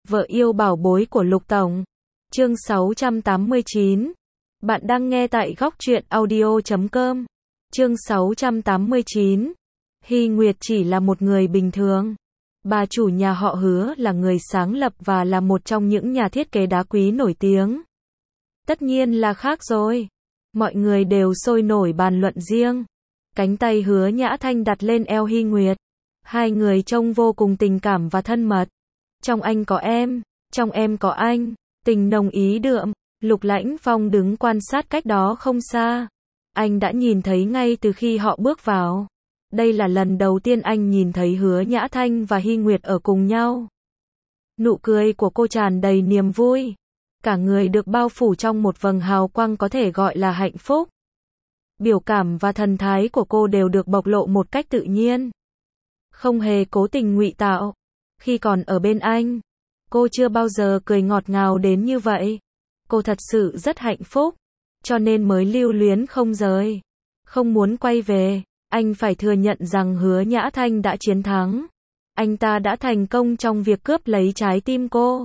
Vợ yêu bảo bối của Lục Tổng. Chương 689. Bạn đang nghe tại góc truyện audio.com. Chương 689. Hy Nguyệt chỉ là một người bình thường. Bà chủ nhà họ Hứa là người sáng lập và là một trong những nhà thiết kế đá quý nổi tiếng. Tất nhiên là khác rồi. Mọi người đều sôi nổi bàn luận riêng. Cánh tay Hứa Nhã Thanh đặt lên eo Hy Nguyệt. Hai người trông vô cùng tình cảm và thân mật. Trong anh có em, trong em có anh, tình nồng ý đượm. Lục Lãnh Phong đứng quan sát cách đó không xa. Anh đã nhìn thấy ngay từ khi họ bước vào. Đây là lần đầu tiên anh nhìn thấy Hứa Nhã Thanh và Hy Nguyệt ở cùng nhau. Nụ cười của cô tràn đầy niềm vui. Cả người được bao phủ trong một vầng hào quang có thể gọi là hạnh phúc. Biểu cảm và thần thái của cô đều được bộc lộ một cách tự nhiên. Không hề cố tình ngụy tạo. Khi còn ở bên anh, cô chưa bao giờ cười ngọt ngào đến như vậy. Cô thật sự rất hạnh phúc, cho nên mới lưu luyến không rời. Không muốn quay về, anh phải thừa nhận rằng Hứa Nhã Thanh đã chiến thắng. Anh ta đã thành công trong việc cướp lấy trái tim cô.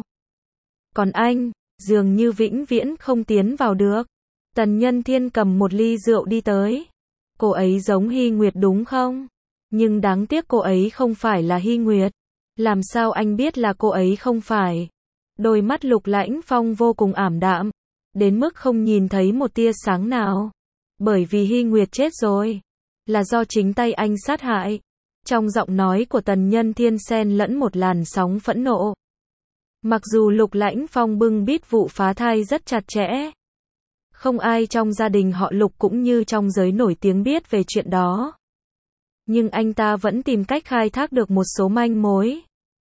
Còn anh, dường như vĩnh viễn không tiến vào được. Tần Nhân Thiên cầm một ly rượu đi tới. Cô ấy giống Hy Nguyệt đúng không? Nhưng đáng tiếc cô ấy không phải là Hy Nguyệt. Làm sao anh biết là cô ấy không phải? Đôi mắt Lục Lãnh Phong vô cùng ảm đạm, đến mức không nhìn thấy một tia sáng nào. Bởi vì Hy Nguyệt chết rồi, là do chính tay anh sát hại. Trong giọng nói của Tần Nhân Thiên xen lẫn một làn sóng phẫn nộ. Mặc dù Lục Lãnh Phong bưng bít vụ phá thai rất chặt chẽ, không ai trong gia đình họ Lục cũng như trong giới nổi tiếng biết về chuyện đó. Nhưng anh ta vẫn tìm cách khai thác được một số manh mối.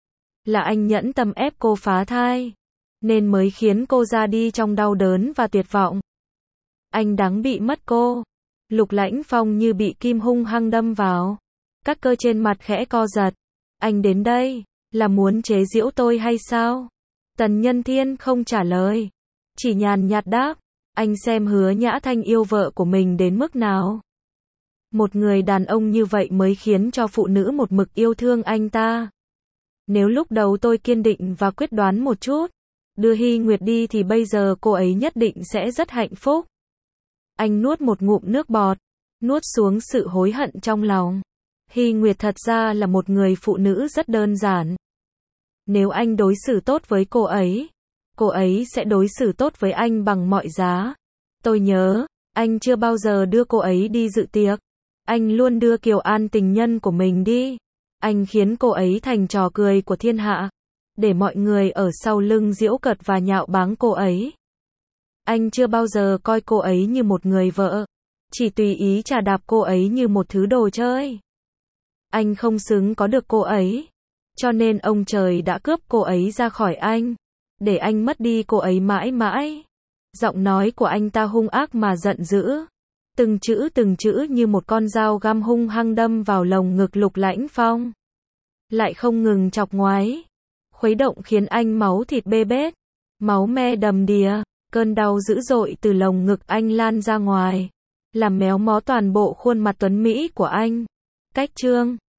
Là anh nhẫn tâm ép cô phá thai, nên mới khiến cô ra đi trong đau đớn và tuyệt vọng. Anh đáng bị mất cô. Lục Lãnh Phong như bị kim hung hăng đâm vào. Các cơ trên mặt khẽ co giật. Anh đến đây, là muốn chế giễu tôi hay sao? Tần Nhân Thiên không trả lời, chỉ nhàn nhạt đáp. Anh xem Hứa Nhã Thanh yêu vợ của mình đến mức nào. Một người đàn ông như vậy mới khiến cho phụ nữ một mực yêu thương anh ta. Nếu lúc đầu tôi kiên định và quyết đoán một chút, đưa Hy Nguyệt đi thì bây giờ cô ấy nhất định sẽ rất hạnh phúc. Anh nuốt một ngụm nước bọt, nuốt xuống sự hối hận trong lòng. Hy Nguyệt thật ra là một người phụ nữ rất đơn giản. Nếu anh đối xử tốt với cô ấy sẽ đối xử tốt với anh bằng mọi giá. Tôi nhớ, anh chưa bao giờ đưa cô ấy đi dự tiệc. Anh luôn đưa Kiều An tình nhân của mình đi. Anh khiến cô ấy thành trò cười của thiên hạ, để mọi người ở sau lưng giễu cợt và nhạo báng cô ấy. Anh chưa bao giờ coi cô ấy như một người vợ, chỉ tùy ý chà đạp cô ấy như một thứ đồ chơi. Anh không xứng có được cô ấy, cho nên ông trời đã cướp cô ấy ra khỏi anh, để anh mất đi cô ấy mãi mãi. Giọng nói của anh ta hung ác mà giận dữ. Từng chữ như một con dao găm hung hăng đâm vào lồng ngực Lục Lãnh Phong. Lại không ngừng chọc ngoáy, khuấy động khiến anh máu thịt bê bết, máu me đầm đìa, cơn đau dữ dội từ lồng ngực anh lan ra ngoài, làm méo mó toàn bộ khuôn mặt tuấn mỹ của anh. Cách chương